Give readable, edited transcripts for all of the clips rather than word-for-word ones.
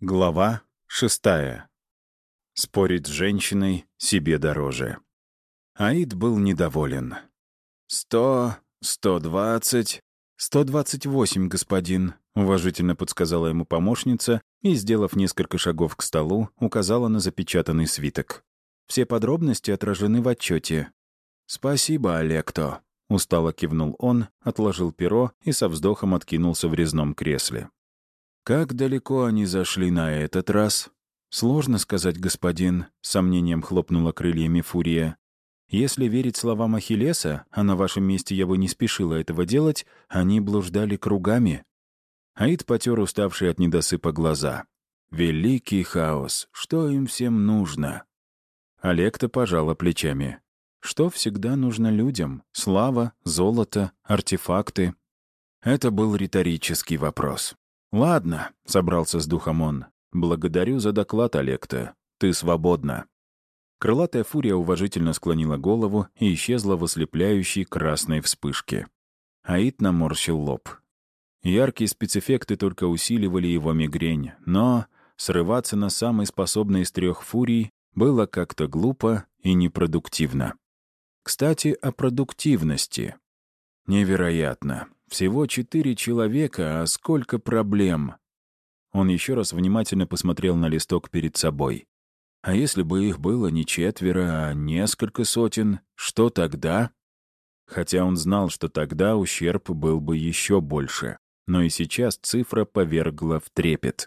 Глава 6. Спорить с женщиной себе дороже. Аид был недоволен. 100, 120, 128, господин, — уважительно подсказала ему помощница и, сделав несколько шагов к столу, указала на запечатанный свиток. Все подробности отражены в отчете. «Спасибо, Олекто», — устало кивнул он, отложил перо и со вздохом откинулся в резном кресле. «Как далеко они зашли на этот раз?» «Сложно сказать, господин», — с сомнением хлопнула крыльями Фурия. «Если верить словам Ахиллеса, а на вашем месте я бы не спешила этого делать, они блуждали кругами». Аид потер уставшие от недосыпа глаза. «Великий хаос! Что им всем нужно?» Олекта пожала плечами. «Что всегда нужно людям? Слава, золото, артефакты?» Это был риторический вопрос. «Ладно», — собрался с духом он. «Благодарю за доклад, Олекта. Ты свободна». Крылатая фурия уважительно склонила голову и исчезла в ослепляющей красной вспышке. Аид наморщил лоб. Яркие спецэффекты только усиливали его мигрень, но срываться на самой способной из трех фурий было как-то глупо и непродуктивно. Кстати, о продуктивности. Невероятно. Всего 4 человека, а сколько проблем. Он еще раз внимательно посмотрел на листок перед собой. А если бы их было не 4, а несколько сотен, что тогда? Хотя он знал, что тогда ущерб был бы еще больше. Но и сейчас цифра повергла в трепет.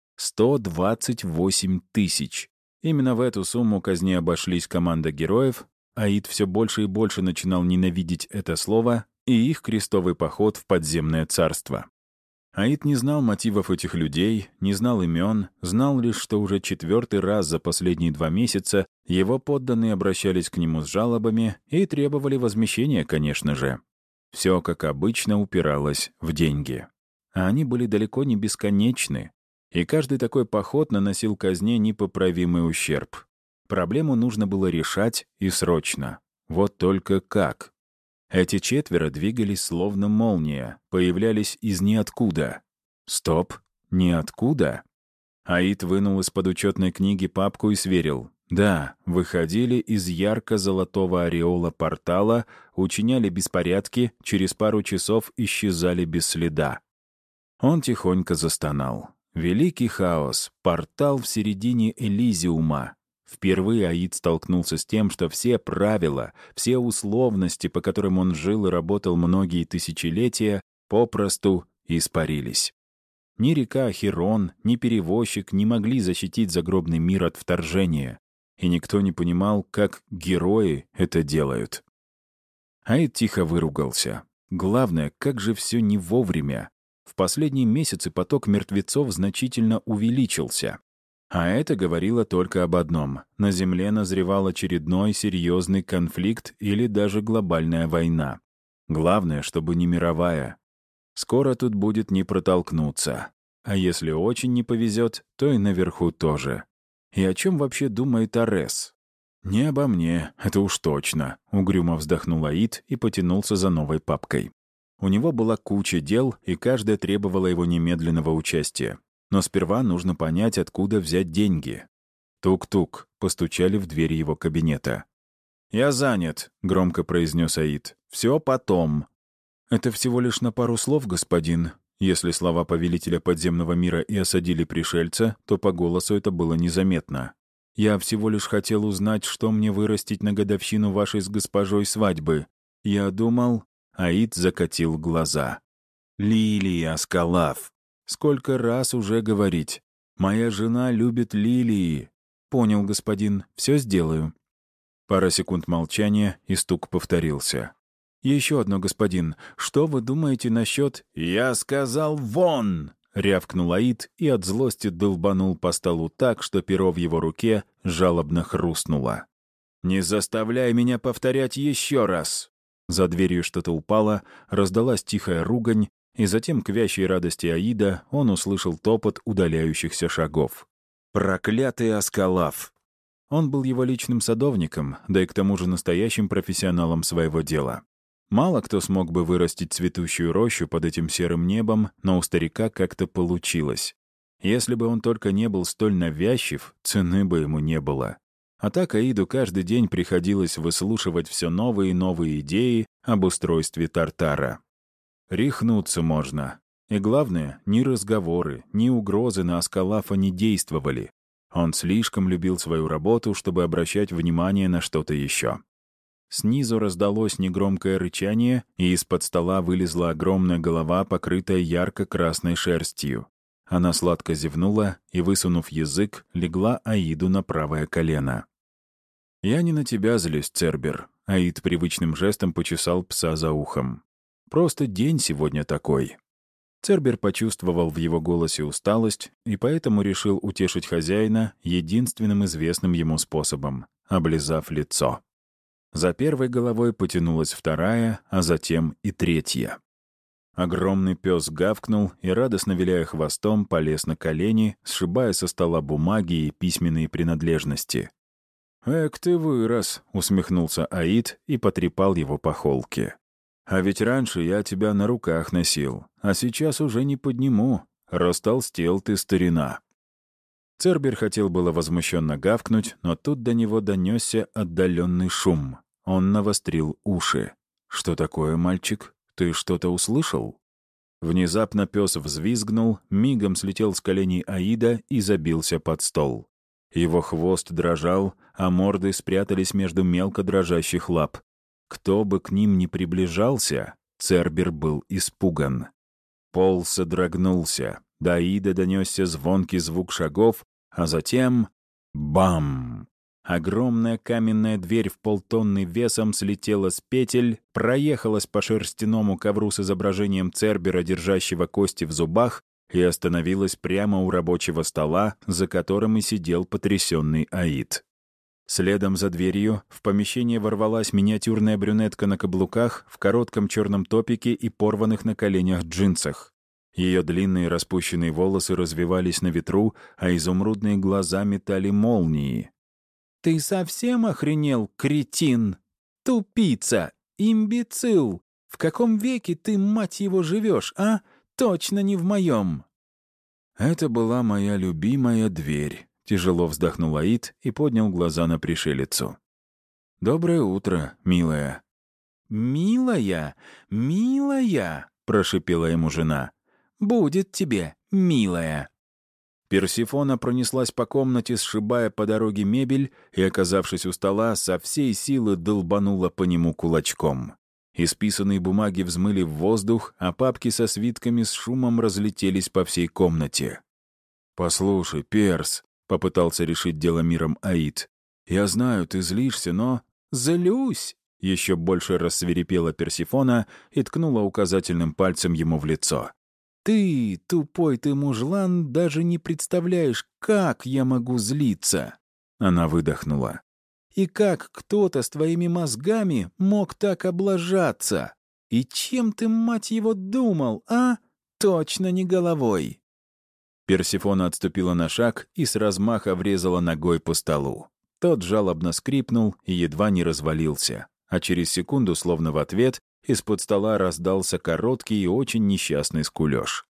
128 тысяч. Именно в эту сумму казни обошлись команда героев. Аид все больше и больше начинал ненавидеть это слово и их крестовый поход в подземное царство. Аид не знал мотивов этих людей, не знал имен, знал лишь, что уже 4-й раз за последние 2 месяца его подданные обращались к нему с жалобами и требовали возмещения, конечно же. Все, как обычно, упиралось в деньги. А они были далеко не бесконечны, и каждый такой поход наносил казне непоправимый ущерб. Проблему нужно было решать и срочно. Вот только как? Эти 4 двигались словно молния, появлялись из ниоткуда. Стоп, ниоткуда? Аид вынул из-под учетной книги папку и сверил. Да, выходили из ярко-золотого ореола портала, учиняли беспорядки, через пару часов исчезали без следа. Он тихонько застонал. Великий хаос, портал в середине Элизиума. Впервые Аид столкнулся с тем, что все правила, все условности, по которым он жил и работал многие тысячелетия, попросту испарились. Ни река Ахирон, ни перевозчик не могли защитить загробный мир от вторжения, и никто не понимал, как герои это делают. Аид тихо выругался. Главное, как же все не вовремя. В последние месяцы поток мертвецов значительно увеличился. А это говорило только об одном. На Земле назревал очередной серьезный конфликт или даже глобальная война. Главное, чтобы не мировая. Скоро тут будет не протолкнуться. А если очень не повезет, то и наверху тоже. И о чем вообще думает Арес? «Не обо мне, это уж точно», — угрюмо вздохнул Аид и потянулся за новой папкой. У него была куча дел, и каждая требовала его немедленного участия. Но сперва нужно понять, откуда взять деньги. Тук-тук, постучали в дверь его кабинета. «Я занят», — громко произнес Аид. «Все потом». «Это всего лишь на пару слов, господин». Если слова повелителя подземного мира и осадили пришельца, то по голосу это было незаметно. «Я всего лишь хотел узнать, что мне вырастить на годовщину вашей с госпожой свадьбы. Я думал...» Аид закатил глаза. «Лилии, Аскалав. Сколько раз уже говорить? Моя жена любит лилии». «Понял, господин, все сделаю». Пара секунд молчания, и стук повторился. «Еще одно, господин. Что вы думаете насчет...» «Я сказал вон!» — рявкнул Аид и от злости долбанул по столу так, что перо в его руке жалобно хрустнуло. «Не заставляй меня повторять еще раз!» За дверью что-то упало, раздалась тихая ругань, и затем, к вящей радости Аида, он услышал топот удаляющихся шагов. «Проклятый Аскалав!» Он был его личным садовником, да и к тому же настоящим профессионалом своего дела. Мало кто смог бы вырастить цветущую рощу под этим серым небом, но у старика как-то получилось. Если бы он только не был столь навязчив, цены бы ему не было. А так Аиду каждый день приходилось выслушивать все новые и новые идеи об устройстве Тартара. Рехнуться можно. И главное, ни разговоры, ни угрозы на Аскалафа не действовали. Он слишком любил свою работу, чтобы обращать внимание на что-то еще. Снизу раздалось негромкое рычание, и из-под стола вылезла огромная голова, покрытая ярко-красной шерстью. Она сладко зевнула и, высунув язык, легла Аиду на правое колено. «Я не на тебя злюсь, Цербер», — Аид привычным жестом почесал пса за ухом. «Просто день сегодня такой». Цербер почувствовал в его голосе усталость и поэтому решил утешить хозяина единственным известным ему способом — облизав лицо. За первой головой потянулась вторая, а затем и третья. Огромный пес гавкнул и, радостно виляя хвостом, полез на колени, сшибая со стола бумаги и письменные принадлежности. «Эк ты вырос», — усмехнулся Аид и потрепал его по холке. «А ведь раньше я тебя на руках носил, а сейчас уже не подниму. Растолстел ты, старина». Цербер хотел было возмущенно гавкнуть, но тут до него донесся отдаленный шум. Он навострил уши. «Что такое, мальчик? Ты что-то услышал?» Внезапно пес взвизгнул, мигом слетел с коленей Аида и забился под стол. Его хвост дрожал, а морды спрятались между мелко дрожащих лап. Кто бы к ним ни приближался, Цербер был испуган. Пол содрогнулся, до Аида донесся звонкий звук шагов, а затем — бам! Огромная каменная дверь в полтонны весом слетела с петель, проехалась по шерстяному ковру с изображением Цербера, держащего кости в зубах, и остановилась прямо у рабочего стола, за которым и сидел потрясенный Аид. Следом за дверью в помещение ворвалась миниатюрная брюнетка на каблуках, в коротком черном топике и порванных на коленях джинсах. Ее длинные распущенные волосы развивались на ветру, а изумрудные глаза метали молнии. «Ты совсем охренел, кретин? Тупица! Имбецил! В каком веке ты, мать его, живешь, а? Точно не в моем!» «Это была моя любимая дверь», — тяжело вздохнул Аид и поднял глаза на пришелицу. «Доброе утро, милая». «Милая? Милая?» — прошипела ему жена. «Будет тебе, милая». Персифона пронеслась по комнате, сшибая по дороге мебель, и, оказавшись у стола, со всей силы долбанула по нему кулачком. Исписанные бумаги взмыли в воздух, а папки со свитками с шумом разлетелись по всей комнате. «Послушай, Перс», — попытался решить дело миром Аид, — «я знаю, ты злишься, но...» «Злюсь!» — еще больше рассвирепела Персифона и ткнула указательным пальцем ему в лицо. «Ты, тупой ты мужлан, даже не представляешь, как я могу злиться!» Она выдохнула. «И как кто-то с твоими мозгами мог так облажаться? И чем ты, мать его, думал, а? Точно не головой!» Персифона отступила на шаг и с размаха врезала ногой по столу. Тот жалобно скрипнул и едва не развалился, а через секунду, словно в ответ, из-под стола раздался короткий и очень несчастный скулёж.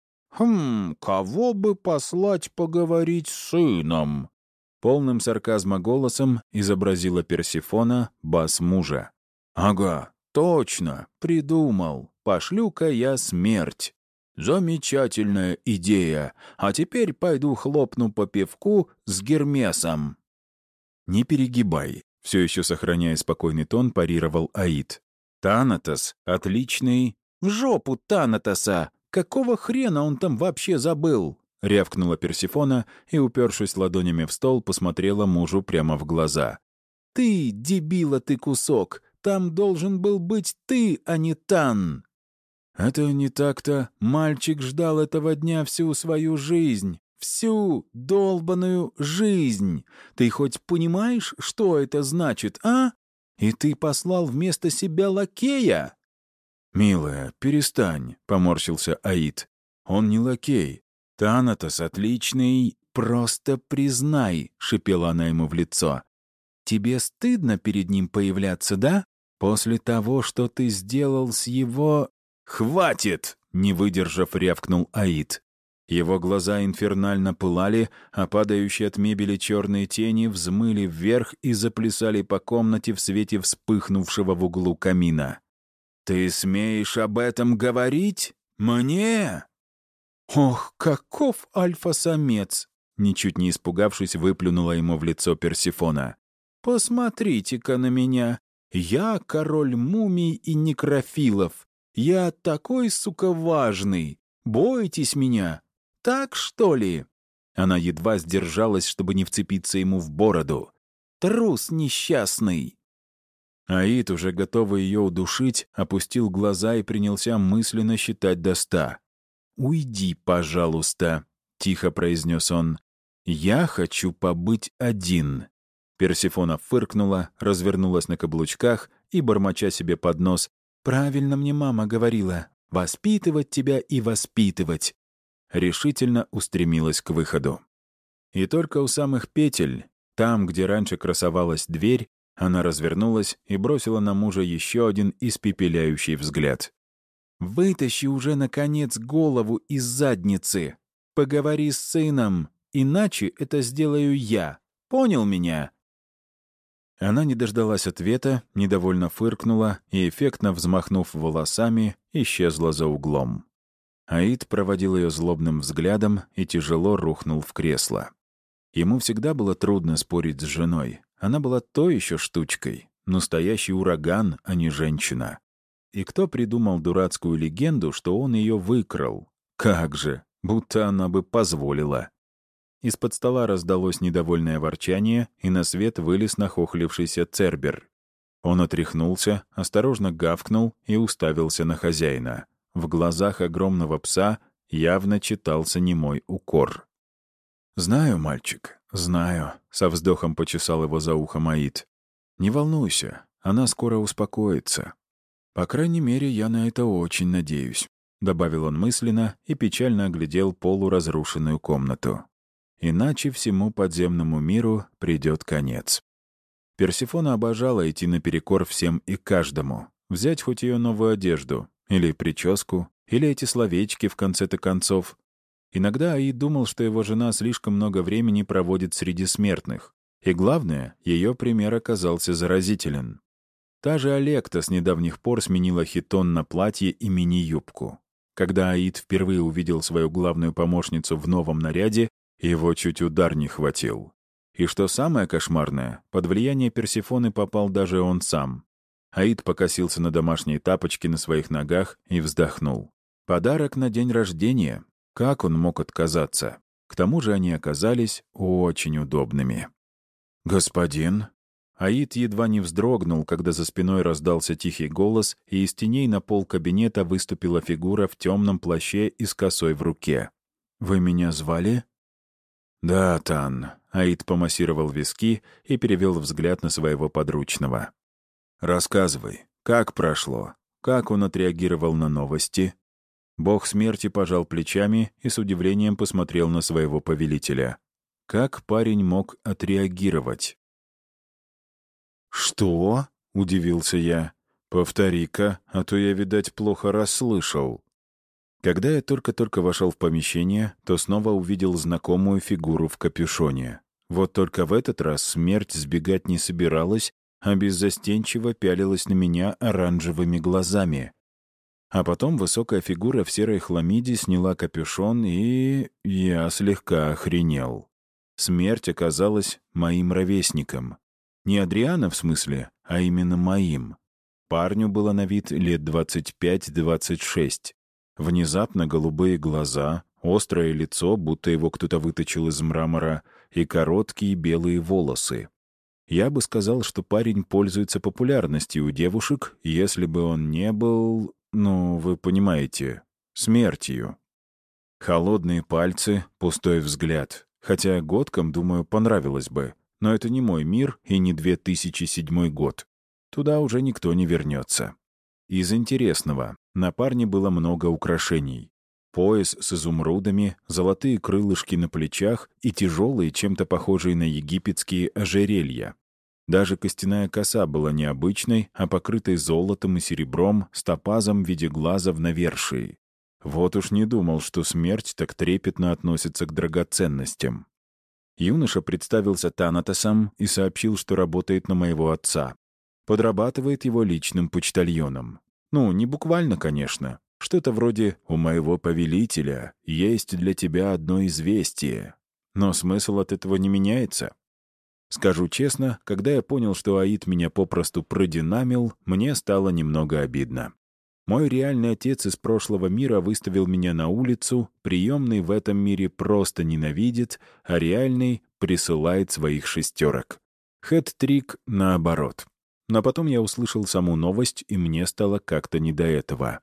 Кого бы послать поговорить с сыном?» Полным сарказма голосом изобразила Персифона бас мужа. «Ага, точно, придумал. Пошлю-ка я смерть. Замечательная идея. А теперь пойду хлопну по пивку с Гермесом». «Не перегибай», — все еще сохраняя спокойный тон, парировал Аид. «Танатос — отличный...» «В жопу Танатоса! Какого хрена он там вообще забыл?» — рявкнула Персифона и, упершись ладонями в стол, посмотрела мужу прямо в глаза. «Ты, дебила ты кусок! Там должен был быть ты, а не Тан!» «Это не так-то. Мальчик ждал этого дня всю свою жизнь. Всю долбаную жизнь. Ты хоть понимаешь, что это значит, а? И ты послал вместо себя лакея?» «Милая, перестань», — поморщился Аид. «Он не лакей. Танатос отличный. Просто признай», — шипела она ему в лицо. «Тебе стыдно перед ним появляться, да? После того, что ты сделал с его...» «Хватит!» — не выдержав, рявкнул Аид. Его глаза инфернально пылали, а падающие от мебели черные тени взмыли вверх и заплясали по комнате в свете вспыхнувшего в углу камина. «Ты смеешь об этом говорить? Мне?» «Ох, каков альфа-самец!» Ничуть не испугавшись, выплюнула ему в лицо Персефона. «Посмотрите-ка на меня. Я король мумий и некрофилов. Я такой, сука, важный. Бойтесь меня. Так, что ли?» Она едва сдержалась, чтобы не вцепиться ему в бороду. «Трус несчастный!» Аид, уже готовый ее удушить, опустил глаза и принялся мысленно считать до 100. «Уйди, пожалуйста», — тихо произнес он. «Я хочу побыть один». Персефона фыркнула, развернулась на каблучках и, бормоча себе под нос, «Правильно мне мама говорила, воспитывать тебя и воспитывать», решительно устремилась к выходу. И только у самых петель, там, где раньше красовалась дверь, она развернулась и бросила на мужа еще один испепеляющий взгляд. «Вытащи уже, наконец, голову из задницы. Поговори с сыном, иначе это сделаю я. Понял меня?» Она не дождалась ответа, недовольно фыркнула и, эффектно взмахнув волосами, исчезла за углом. Аид проводил ее злобным взглядом и тяжело рухнул в кресло. Ему всегда было трудно спорить с женой. Она была той еще штучкой. Настоящий ураган, а не женщина. И кто придумал дурацкую легенду, что он ее выкрал? Как же, будто она бы позволила. Из-под стола раздалось недовольное ворчание, и на свет вылез нахохлившийся Цербер. Он отряхнулся, осторожно гавкнул и уставился на хозяина. В глазах огромного пса явно читался немой укор. «Знаю, мальчик, знаю», — со вздохом почесал его за ухом Аид. «Не волнуйся, она скоро успокоится. По крайней мере, я на это очень надеюсь», — добавил он мысленно и печально оглядел полуразрушенную комнату. «Иначе всему подземному миру придет конец». Персефона обожала идти наперекор всем и каждому, взять хоть ее новую одежду, или прическу, или эти словечки в конце-то концов. Иногда Аид думал, что его жена слишком много времени проводит среди смертных. И главное, ее пример оказался заразителен. Та же Олекта с недавних пор сменила хитон на платье и мини-юбку. Когда Аид впервые увидел свою главную помощницу в новом наряде, его чуть удар не хватил. И что самое кошмарное, под влияние Персефоны попал даже он сам. Аид покосился на домашние тапочки на своих ногах и вздохнул. Подарок на день рождения. Как он мог отказаться? К тому же они оказались очень удобными. «Господин?» Аид едва не вздрогнул, когда за спиной раздался тихий голос, и из теней на пол кабинета выступила фигура в темном плаще и с косой в руке. «Вы меня звали?» «Да, Тан», — Аид помассировал виски и перевел взгляд на своего подручного. «Рассказывай, как прошло? Как он отреагировал на новости?» Бог смерти пожал плечами и с удивлением посмотрел на своего повелителя. Как парень мог отреагировать? «Что?» — удивился я. «Повтори-ка, а то я, видать, плохо расслышал». Когда я только-только вошел в помещение, то снова увидел знакомую фигуру в капюшоне. Вот только в этот раз смерть сбегать не собиралась, а беззастенчиво пялилась на меня оранжевыми глазами. А потом высокая фигура в серой хламиде сняла капюшон, и я слегка охренел. Смерть оказалась моим ровесником. Не Адриана в смысле, а именно моим. Парню было на вид лет 25-26. Внезапно голубые глаза, острое лицо, будто его кто-то выточил из мрамора, и короткие белые волосы. Я бы сказал, что парень пользуется популярностью у девушек, если бы он не был... Ну, вы понимаете, смертью. Холодные пальцы, пустой взгляд. Хотя годкам, думаю, понравилось бы. Но это не мой мир и не 2007 год. Туда уже никто не вернется. Из интересного. На парне было много украшений. Пояс с изумрудами, золотые крылышки на плечах и тяжелые, чем-то похожие на египетские ожерелья. Даже костяная коса была необычной, а покрытой золотом и серебром с топазом в виде глаза в навершии. Вот уж не думал, что смерть так трепетно относится к драгоценностям. Юноша представился Танатосом и сообщил, что работает на моего отца. Подрабатывает его личным почтальоном. Ну, не буквально, конечно. Что-то вроде «У моего повелителя есть для тебя одно известие». Но смысл от этого не меняется. Скажу честно, когда я понял, что Аид меня попросту продинамил, мне стало немного обидно. Мой реальный отец из прошлого мира выставил меня на улицу, приемный в этом мире просто ненавидит, а реальный присылает своих шестерок. Хэт-трик наоборот. Но потом я услышал саму новость, и мне стало как-то не до этого.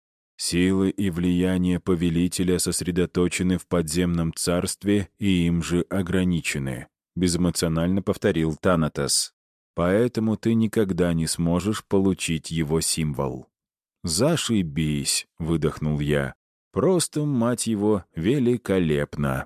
Силы и влияние повелителя сосредоточены в подземном царстве и им же ограничены, безэмоционально повторил Танатос. Поэтому ты никогда не сможешь получить его символ. «Зашибись!» — выдохнул я. «Просто, мать его, великолепно!»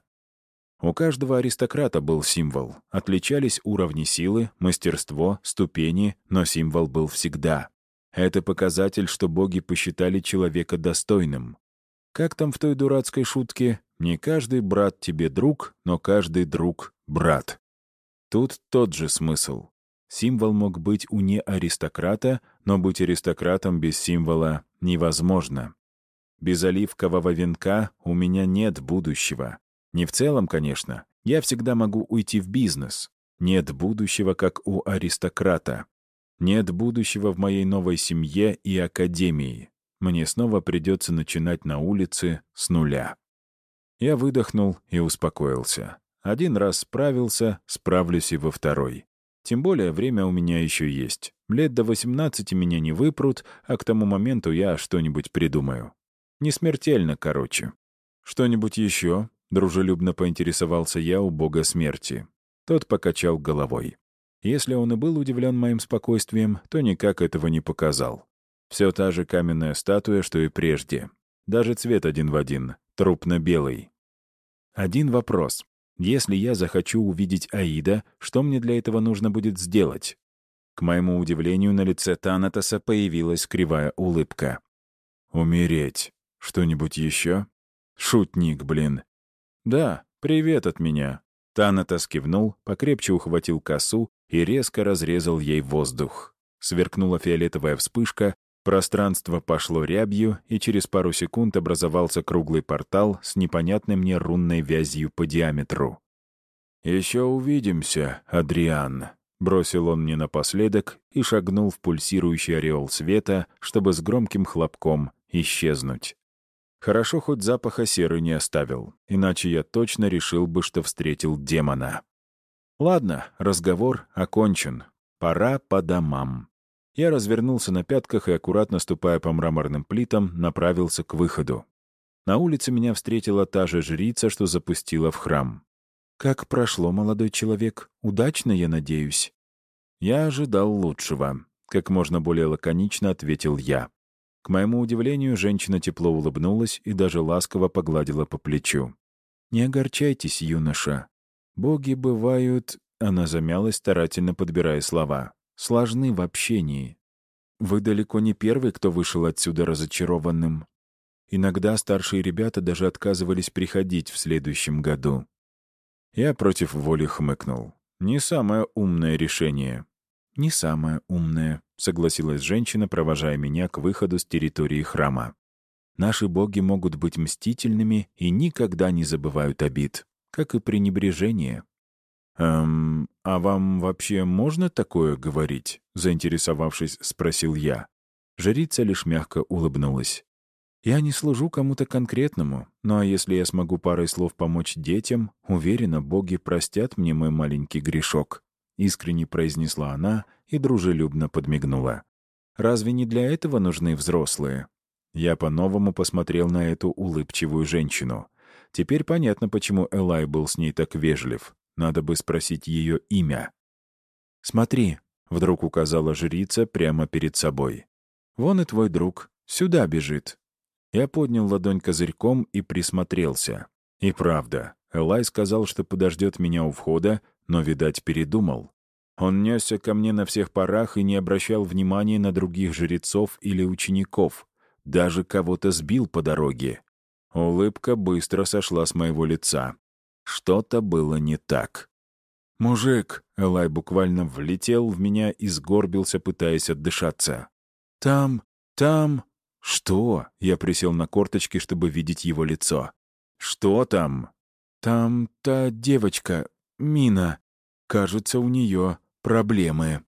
У каждого аристократа был символ. Отличались уровни силы, мастерство, ступени, но символ был всегда. Это показатель, что боги посчитали человека достойным. Как там в той дурацкой шутке? Не каждый брат тебе друг, но каждый друг — брат. Тут тот же смысл. Символ мог быть у неаристократа, но быть аристократом без символа невозможно. Без оливкового венка у меня нет будущего. Не в целом, конечно. Я всегда могу уйти в бизнес. Нет будущего, как у аристократа. Нет будущего в моей новой семье и академии. Мне снова придется начинать на улице с нуля. Я выдохнул и успокоился. Один раз справился, справлюсь и во второй. Тем более время у меня еще есть. Лет до 18 меня не выпрут, а к тому моменту я что-нибудь придумаю. Не смертельно, короче. «Что-нибудь еще?» — дружелюбно поинтересовался я у бога смерти. Тот покачал головой. Если он и был удивлен моим спокойствием, то никак этого не показал. Все та же каменная статуя, что и прежде. Даже цвет один в один, трупно-белый. Один вопрос. Если я захочу увидеть Аида, что мне для этого нужно будет сделать? К моему удивлению, на лице Танатоса появилась кривая улыбка. «Умереть. Что-нибудь еще?» «Шутник, блин». «Да, привет от меня». Танатос кивнул, покрепче ухватил косу и резко разрезал ей воздух. Сверкнула фиолетовая вспышка, пространство пошло рябью, и через пару секунд образовался круглый портал с непонятной мне рунной вязью по диаметру. «Еще увидимся, Адриан», — бросил он мне напоследок и шагнул в пульсирующий ореол света, чтобы с громким хлопком исчезнуть. Хорошо, хоть запаха серы не оставил, иначе я точно решил бы, что встретил демона. Ладно, разговор окончен. Пора по домам. Я развернулся на пятках и, аккуратно ступая по мраморным плитам, направился к выходу. На улице меня встретила та же жрица, что запустила в храм. «Как прошло, молодой человек? Удачно, я надеюсь?» Я ожидал лучшего. Как можно более лаконично ответил я. К моему удивлению, женщина тепло улыбнулась и даже ласково погладила по плечу. «Не огорчайтесь, юноша. Боги бывают...» Она замялась, старательно подбирая слова. «Сложны в общении. Вы далеко не первый, кто вышел отсюда разочарованным. Иногда старшие ребята даже отказывались приходить в следующем году». Я против воли хмыкнул. «Не самое умное решение». «Не самое умное», — согласилась женщина, провожая меня к выходу с территории храма. «Наши боги могут быть мстительными и никогда не забывают обид, как и пренебрежение». «А вам вообще можно такое говорить?» — заинтересовавшись, спросил я. Жрица лишь мягко улыбнулась. «Я не служу кому-то конкретному, ну а если я смогу парой слов помочь детям, уверена, боги простят мне мой маленький грешок». Искренне произнесла она и дружелюбно подмигнула. «Разве не для этого нужны взрослые?» Я по-новому посмотрел на эту улыбчивую женщину. Теперь понятно, почему Элай был с ней так вежлив. Надо бы спросить ее имя. «Смотри», — вдруг указала жрица прямо перед собой. «Вон и твой друг. Сюда бежит». Я поднял ладонь козырьком и присмотрелся. И правда, Элай сказал, что подождет меня у входа, но, видать, передумал. Он несся ко мне на всех парах и не обращал внимания на других жрецов или учеников. Даже кого-то сбил по дороге. Улыбка быстро сошла с моего лица. Что-то было не так. «Мужик!» — Элай буквально влетел в меня и сгорбился, пытаясь отдышаться. «Там... «Что?» — я присел на корточки, чтобы видеть его лицо. «Что там?» «Там та девочка, Мина. Кажется, у нее проблемы».